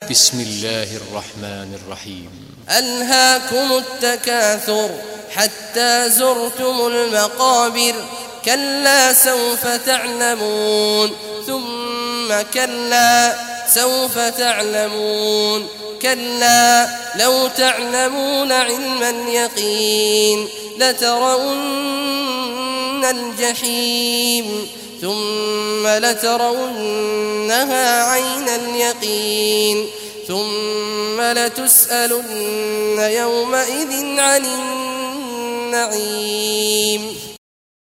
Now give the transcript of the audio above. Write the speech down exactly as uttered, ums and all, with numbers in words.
بسم الله الرحمن الرحيم. ألهاكم التكاثر حتى زرتم المقابر كلا سوف تعلمون ثم كلا سوف تعلمون كلا لو تعلمون علم اليقين لترون الجحيم ثم لترونها عين اليقين ثم لتسألن يومئذ عن النعيم.